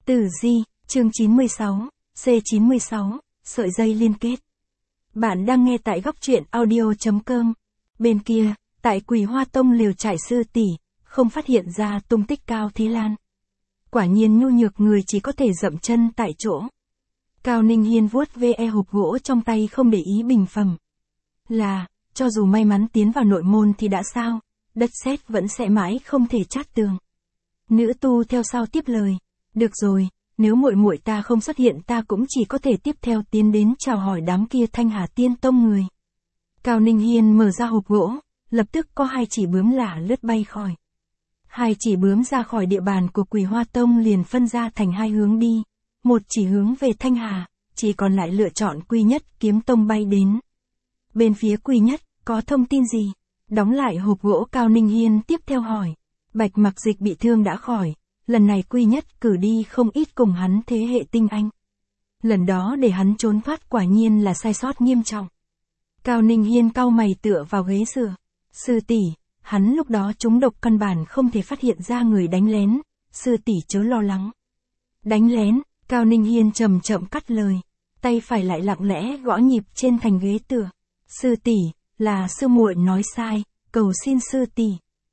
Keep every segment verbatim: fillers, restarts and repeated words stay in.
Tử Di, chương chín mươi sáu, C chín mươi sáu, sợi dây liên kết. Bạn đang nghe tại góc truyện audio chấm com. Bên kia, tại Quỳ Hoa Tông liều trại sư tỷ, không phát hiện ra tung tích Cao Thế Lan. Quả nhiên nhu nhược người chỉ có thể dậm chân tại chỗ. Cao Ninh Hiên vuốt ve hộp gỗ trong tay không để ý bình phẩm. Là, cho dù may mắn tiến vào nội môn thì đã sao, đất sét vẫn sẽ mãi không thể chát tường. Nữ tu theo sau tiếp lời. Được rồi, nếu muội muội ta không xuất hiện ta cũng chỉ có thể tiếp theo tiến đến chào hỏi đám kia Thanh Hà Tiên Tông người. Cao Ninh Hiên mở ra hộp gỗ, lập tức có hai chỉ bướm lả lướt bay khỏi. Hai chỉ bướm ra khỏi địa bàn của Quỳ Hoa Tông liền phân ra thành hai hướng đi, một chỉ hướng về Thanh Hà, chỉ còn lại lựa chọn Quy Nhất Kiếm Tông bay đến. Bên phía Quy Nhất, có thông tin gì? Đóng lại hộp gỗ Cao Ninh Hiên tiếp theo hỏi. Bạch Mặc Dịch bị thương đã khỏi, lần này Quy Nhất cử đi không ít cùng hắn thế hệ tinh anh. Lần đó để hắn trốn thoát quả nhiên là sai sót nghiêm trọng. Cao Ninh Hiên cau mày tựa vào ghế dựa. Sư tỷ, hắn lúc đó trúng độc căn bản không thể phát hiện ra người đánh lén, sư tỷ chớ lo lắng. Đánh lén, Cao Ninh Hiên chậm chậm cắt lời, tay phải lại lặng lẽ gõ nhịp trên thành ghế tựa. Sư tỷ, là sư muội nói sai, cầu xin sư tỷ.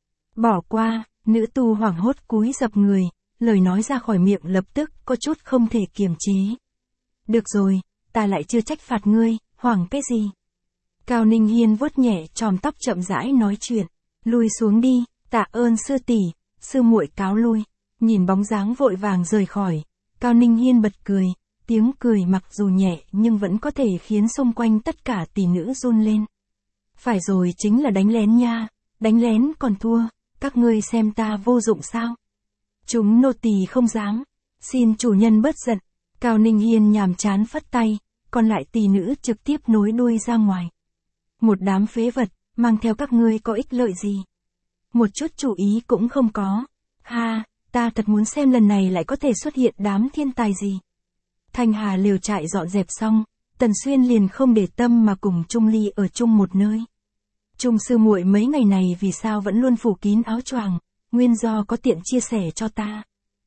Bỏ qua, nữ tu hoảng hốt cúi dập người, lời nói ra khỏi miệng lập tức có chút không thể kiềm chế. Được rồi, ta lại chưa trách phạt ngươi, hoảng cái gì? Cao Ninh Hiên vuốt nhẹ chòm tóc chậm rãi nói chuyện, lui xuống đi, tạ ơn sư tỷ, sư muội cáo lui. Nhìn bóng dáng vội vàng rời khỏi, Cao Ninh Hiên bật cười, tiếng cười mặc dù nhẹ nhưng vẫn có thể khiến xung quanh tất cả tỷ nữ run lên. Phải rồi, chính là đánh lén nha, đánh lén còn thua, các ngươi xem ta vô dụng sao? Chúng nô tỳ không dám, xin chủ nhân bớt giận. Cao Ninh Hiên nhàm chán phất tay, còn lại tỷ nữ trực tiếp nối đuôi ra ngoài. Một đám phế vật, mang theo các ngươi có ích lợi gì? Một chút chủ ý cũng không có. Ha, ta thật muốn xem lần này lại có thể xuất hiện đám thiên tài gì. Thanh Hà liều trại dọn dẹp xong, Tần Xuyên liền không để tâm mà cùng Trung Ly ở chung một nơi. Trung sư muội mấy ngày này vì sao vẫn luôn phủ kín áo choàng, nguyên do có tiện chia sẻ cho ta.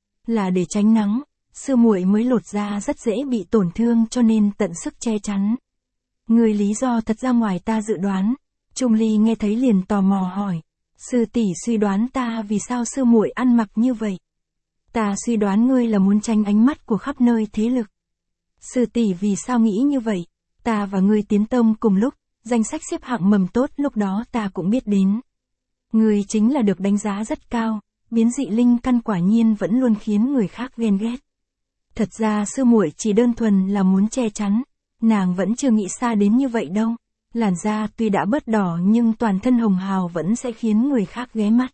Là để tránh nắng, sư muội mới lột da rất dễ bị tổn thương cho nên tận sức che chắn. Người lý do thật ra ngoài ta dự đoán. Trung Ly nghe thấy liền tò mò hỏi. Sư tỷ suy đoán ta vì sao sư muội ăn mặc như vậy? Ta suy đoán ngươi là muốn tránh ánh mắt của khắp nơi thế lực. Sư tỷ vì sao nghĩ như vậy? Ta và ngươi tiến tông cùng lúc, danh sách xếp hạng mầm tốt lúc đó ta cũng biết đến. Ngươi chính là được đánh giá rất cao, biến dị linh căn quả nhiên vẫn luôn khiến người khác ghen ghét. Thật ra sư muội chỉ đơn thuần là muốn che chắn, nàng vẫn chưa nghĩ xa đến như vậy đâu. Làn da tuy đã bớt đỏ nhưng toàn thân hồng hào vẫn sẽ khiến người khác ghé mắt.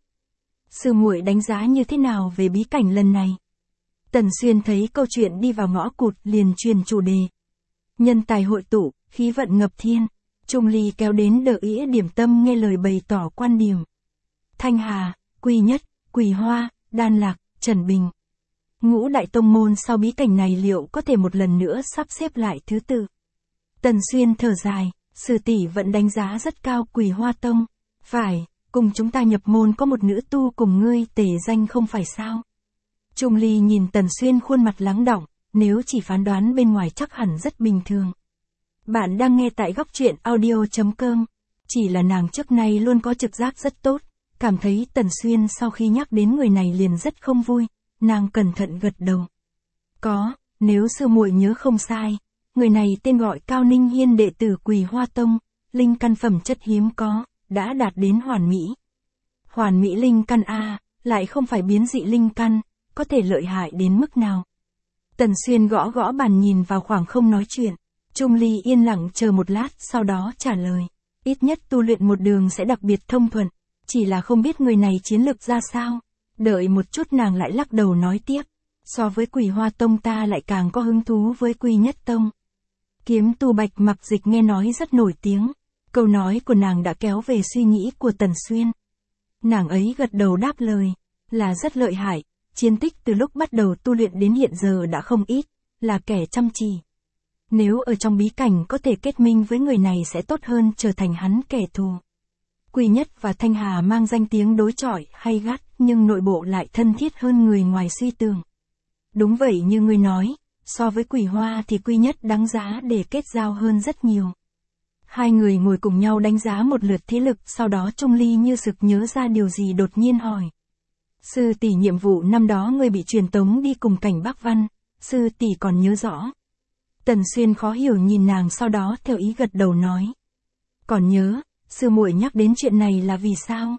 Sư muội đánh giá như thế nào về bí cảnh lần này? Tần Xuyên thấy câu chuyện đi vào ngõ cụt liền truyền chủ đề. Nhân tài hội tụ, khí vận ngập thiên. Trung Ly kéo đến đỡ ĩa điểm tâm nghe lời bày tỏ quan điểm. Thanh Hà, Quy Nhất, Quỳ Hoa, Đan Lạc, Trần Bình. Ngũ đại tông môn sau bí cảnh này liệu có thể một lần nữa sắp xếp lại thứ tự? Tần Xuyên thở dài, sư tỷ vẫn đánh giá rất cao Quỳ Hoa Tông. Phải, cùng chúng ta nhập môn có một nữ tu cùng ngươi tề danh không phải sao? Trung Ly nhìn Tần Xuyên khuôn mặt lắng đọng, nếu chỉ phán đoán bên ngoài chắc hẳn rất bình thường. Bạn đang nghe tại góc truyện audio chấm com. Chỉ là nàng trước nay luôn có trực giác rất tốt, cảm thấy Tần Xuyên sau khi nhắc đến người này liền rất không vui, nàng cẩn thận gật đầu. Có, nếu sư muội nhớ không sai, người này tên gọi Cao Ninh Hiên, đệ tử Quỳ Hoa Tông, linh căn phẩm chất hiếm có, đã đạt đến hoàn mỹ. Hoàn mỹ linh căn a, lại không phải biến dị linh căn, có thể lợi hại đến mức nào? Tần Xuyên gõ gõ bàn nhìn vào khoảng không nói chuyện. Trung Ly yên lặng chờ một lát sau đó trả lời. Ít nhất tu luyện một đường sẽ đặc biệt thông thuận, chỉ là không biết người này chiến lược ra sao. Đợi một chút nàng lại lắc đầu nói tiếp. So với Quỳ Hoa Tông ta lại càng có hứng thú với Quy Nhất Tông. Kiếm tu Bạch Mặc Dịch nghe nói rất nổi tiếng. Câu nói của nàng đã kéo về suy nghĩ của Tần Xuyên. Nàng ấy gật đầu đáp lời. Là rất lợi hại, chiến tích từ lúc bắt đầu tu luyện đến hiện giờ đã không ít, là kẻ chăm chỉ. Nếu ở trong bí cảnh có thể kết minh với người này sẽ tốt hơn trở thành hắn kẻ thù. Quy Nhất và Thanh Hà mang danh tiếng đối chọi hay gắt nhưng nội bộ lại thân thiết hơn người ngoài suy tưởng. Đúng vậy, như ngươi nói, so với Quỳ Hoa thì Quy Nhất đáng giá để kết giao hơn rất nhiều. Hai người ngồi cùng nhau đánh giá một lượt thế lực, sau đó Trung Ly như sực nhớ ra điều gì đột nhiên hỏi. Sư tỷ, nhiệm vụ năm đó ngươi bị truyền tống đi cùng Cảnh Bắc Văn, sư tỷ còn nhớ rõ. Tần Xuyên khó hiểu nhìn nàng, sau đó theo ý gật đầu nói. Còn nhớ, sư muội nhắc đến chuyện này là vì sao?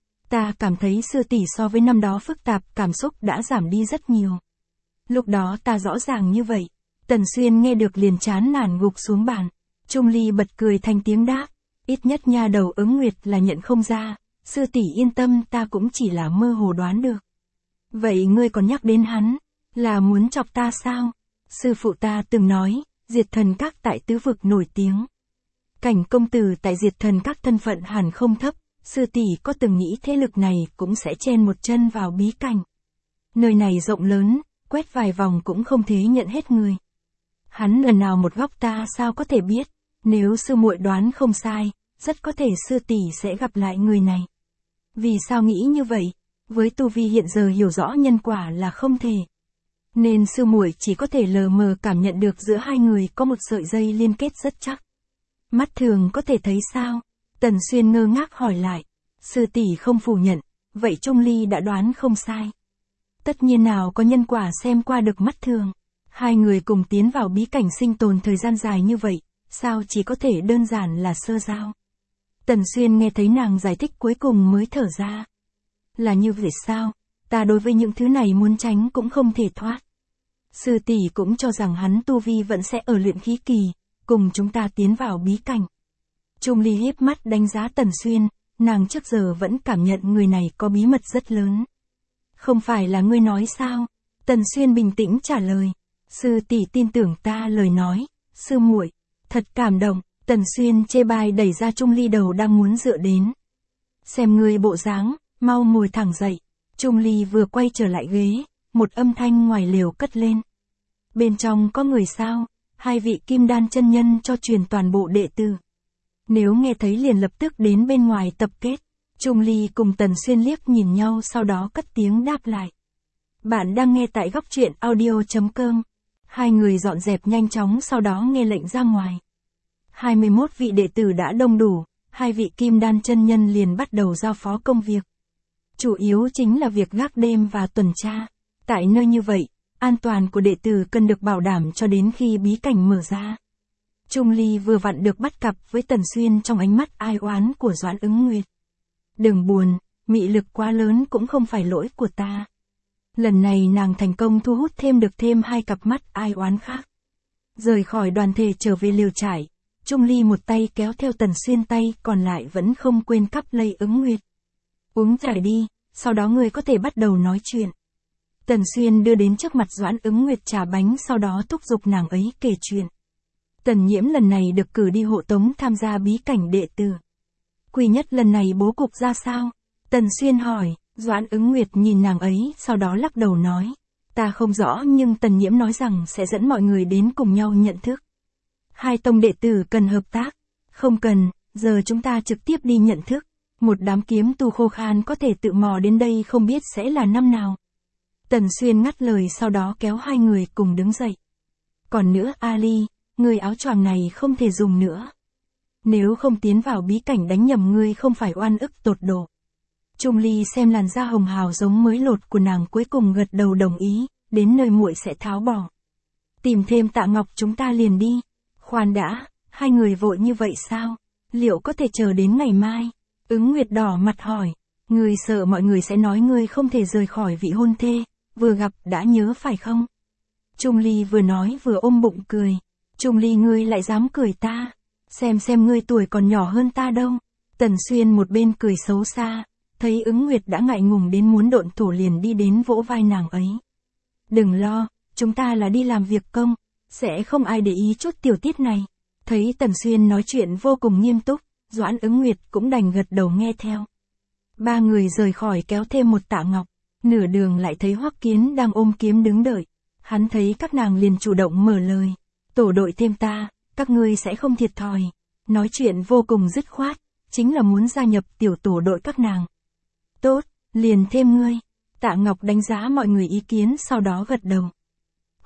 Ta cảm thấy sư tỷ so với năm đó phức tạp, cảm xúc đã giảm đi rất nhiều. Lúc đó ta rõ ràng như vậy. Tần Xuyên nghe được liền chán nản gục xuống bàn. Trung Ly bật cười thành tiếng đáp. Ít nhất nha đầu Ứng Nguyệt là nhận không ra. Sư tỷ yên tâm, ta cũng chỉ là mơ hồ đoán được. Vậy ngươi còn nhắc đến hắn, là muốn chọc ta sao? Sư phụ ta từng nói, Diệt Thần Các tại tứ vực nổi tiếng. Cảnh công tử tại Diệt Thần Các thân phận hẳn không thấp, sư tỷ có từng nghĩ thế lực này cũng sẽ chen một chân vào bí cảnh. Nơi này rộng lớn, quét vài vòng cũng không thể nhận hết người. Hắn lần nào một góc ta sao có thể biết, nếu sư muội đoán không sai, rất có thể sư tỷ sẽ gặp lại người này. Vì sao nghĩ như vậy? Với tu vi hiện giờ hiểu rõ nhân quả là không thể. Nên sư muội chỉ có thể lờ mờ cảm nhận được giữa hai người có một sợi dây liên kết rất chắc. Mắt thường có thể thấy sao? Tần Xuyên ngơ ngác hỏi lại. Sư tỷ không phủ nhận, vậy Trung Ly đã đoán không sai. Tất nhiên nào có nhân quả xem qua được mắt thường. Hai người cùng tiến vào bí cảnh sinh tồn thời gian dài như vậy, sao chỉ có thể đơn giản là sơ giao. Tần Xuyên nghe thấy nàng giải thích cuối cùng mới thở ra. Là như vậy sao? Ta đối với những thứ này muốn tránh cũng không thể thoát. Sư tỷ cũng cho rằng hắn tu vi vẫn sẽ ở luyện khí kỳ, cùng chúng ta tiến vào bí cảnh. Trung Ly híp mắt đánh giá Tần Xuyên, nàng trước giờ vẫn cảm nhận người này có bí mật rất lớn. Không phải là ngươi nói sao? Tần Xuyên bình tĩnh trả lời. Sư tỷ tin tưởng ta lời nói, sư muội, thật cảm động. Tần Xuyên chê bai đẩy ra Trung Ly đầu đang muốn dựa đến. Xem ngươi bộ dáng, mau ngồi thẳng dậy. Trung Ly vừa quay trở lại ghế, một âm thanh ngoài lều cất lên. Bên trong có người sao? Hai vị kim đan chân nhân cho truyền toàn bộ đệ tử. Nếu nghe thấy liền lập tức đến bên ngoài tập kết. Trung Ly cùng Tần Xuyên liếc nhìn nhau, sau đó cất tiếng đáp lại. Bạn đang nghe tại góc truyện audio chấm com. Hai người dọn dẹp nhanh chóng, sau đó nghe lệnh ra ngoài. hai mươi mốt vị đệ tử đã đông đủ, hai vị kim đan chân nhân liền bắt đầu giao phó công việc. Chủ yếu chính là việc gác đêm và tuần tra. Tại nơi như vậy, an toàn của đệ tử cần được bảo đảm cho đến khi bí cảnh mở ra. Trung Ly vừa vặn được bắt cặp với Tần Xuyên trong ánh mắt ai oán của Doãn Ứng Nguyệt. Đừng buồn, mị lực quá lớn cũng không phải lỗi của ta. Lần này nàng thành công thu hút thêm được thêm hai cặp mắt ai oán khác. Rời khỏi đoàn thể trở về liều trải, Trung Ly một tay kéo theo Tần Xuyên, tay còn lại vẫn không quên cắp lấy Ứng Nguyệt. Uống trà đi, sau đó ngươi có thể bắt đầu nói chuyện. Tần Xuyên đưa đến trước mặt Doãn Ứng Nguyệt trà bánh, sau đó thúc giục nàng ấy kể chuyện. Tần Nhiễm lần này được cử đi hộ tống tham gia bí cảnh đệ tử. Quy Nhất lần này bố cục ra sao? Tần Xuyên hỏi. Doãn Ứng Nguyệt nhìn nàng ấy, sau đó lắc đầu nói. Ta không rõ, nhưng Tần Nhiễm nói rằng sẽ dẫn mọi người đến cùng nhau nhận thức. Hai tông đệ tử cần hợp tác. Không cần, giờ chúng ta trực tiếp đi nhận thức. Một đám kiếm tu khô khan có thể tự mò đến đây, không biết sẽ là năm nào. Tần Xuyên ngắt lời, sau đó kéo hai người cùng đứng dậy. Còn nữa Ali, người áo choàng này không thể dùng nữa. Nếu không tiến vào bí cảnh đánh nhầm ngươi không phải oan ức tột độ. Trung Ly xem làn da hồng hào giống mới lột của nàng, cuối cùng gật đầu đồng ý, đến nơi muội sẽ tháo bỏ. Tìm thêm Tạ Ngọc chúng ta liền đi. Khoan đã, hai người vội như vậy sao? Liệu có thể chờ đến ngày mai? Ứng Nguyệt đỏ mặt hỏi. Ngươi sợ mọi người sẽ nói ngươi không thể rời khỏi vị hôn thê, vừa gặp đã nhớ phải không? Trung Ly vừa nói vừa ôm bụng cười. Trung Ly, ngươi lại dám cười ta? Xem xem ngươi tuổi còn nhỏ hơn ta đâu. Tần Xuyên một bên cười xấu xa, thấy Ứng Nguyệt đã ngại ngùng đến muốn độn thổ liền đi đến vỗ vai nàng ấy. Đừng lo, chúng ta là đi làm việc công, sẽ không ai để ý chút tiểu tiết này. Thấy Tần Xuyên nói chuyện vô cùng nghiêm túc, Doãn Ứng Nguyệt cũng đành gật đầu nghe theo. Ba người rời khỏi kéo thêm một Tạ Ngọc, nửa đường lại thấy Hoắc Kiến đang ôm kiếm đứng đợi. Hắn thấy các nàng liền chủ động mở lời. Tổ đội thêm ta, các ngươi sẽ không thiệt thòi. Nói chuyện vô cùng dứt khoát, chính là muốn gia nhập tiểu tổ đội các nàng. Tốt, liền thêm ngươi. Tạ Ngọc đánh giá mọi người ý kiến, sau đó gật đầu.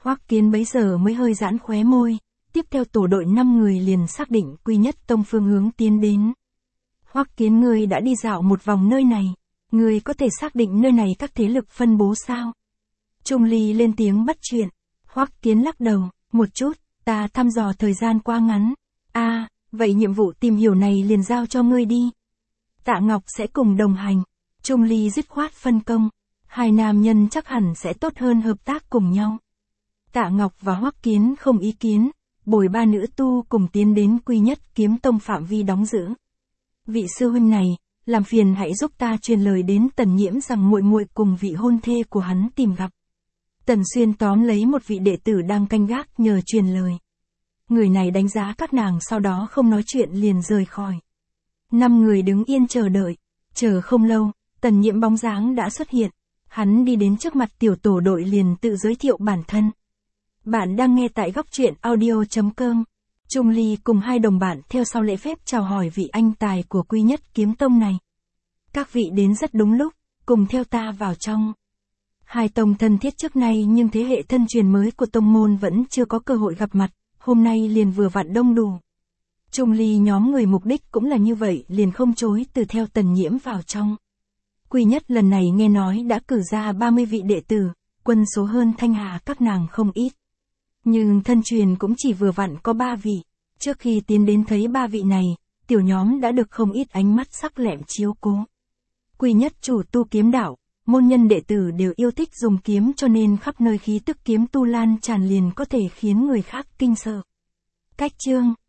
Hoắc Kiến bấy giờ mới hơi giãn khóe môi, tiếp theo tổ đội năm người liền xác định Quy Nhất Tông phương hướng tiến đến. Hoắc Kiến, ngươi đã đi dạo một vòng nơi này, ngươi có thể xác định nơi này các thế lực phân bố sao? Trung Ly lên tiếng bắt chuyện. Hoắc Kiến lắc đầu, một chút, ta thăm dò thời gian quá ngắn. A, à, vậy nhiệm vụ tìm hiểu này liền giao cho ngươi đi. Tạ Ngọc sẽ cùng đồng hành. Trung Ly dứt khoát phân công. Hai nam nhân chắc hẳn sẽ tốt hơn hợp tác cùng nhau. Tạ Ngọc và Hoắc Kiến không ý kiến, bồi ba nữ tu cùng tiến đến Quy Nhất Kiếm Tông phạm vi đóng giữ. Vị sư huynh này, làm phiền hãy giúp ta truyền lời đến Tần Nhiễm rằng muội muội cùng vị hôn thê của hắn tìm gặp. Tần Xuyên tóm lấy một vị đệ tử đang canh gác nhờ truyền lời. Người này đánh giá các nàng sau đó không nói chuyện liền rời khỏi. Năm người đứng yên chờ đợi, chờ không lâu, Tần Nhiễm bóng dáng đã xuất hiện. Hắn đi đến trước mặt tiểu tổ đội liền tự giới thiệu bản thân. Bạn đang nghe tại góc truyện audio chấm com. Trung Ly cùng hai đồng bạn theo sau lễ phép chào hỏi vị anh tài của Quy Nhất Kiếm Tông này. Các vị đến rất đúng lúc, cùng theo ta vào trong. Hai tông thân thiết trước nay nhưng thế hệ thân truyền mới của tông môn vẫn chưa có cơ hội gặp mặt, hôm nay liền vừa vặn đông đủ. Trung Ly nhóm người mục đích cũng là như vậy liền không chối từ theo Tần Nhiễm vào trong. Quy Nhất lần này nghe nói đã cử ra ba mươi vị đệ tử, quân số hơn Thanh Hà các nàng không ít. Nhưng thân truyền cũng chỉ vừa vặn có ba vị, trước khi tiến đến thấy ba vị này, tiểu nhóm đã được không ít ánh mắt sắc lẹm chiếu cố. Quy Nhất chủ tu kiếm đạo, môn nhân đệ tử đều yêu thích dùng kiếm cho nên khắp nơi khí tức kiếm tu lan tràn liền có thể khiến người khác kinh sợ. Cách chương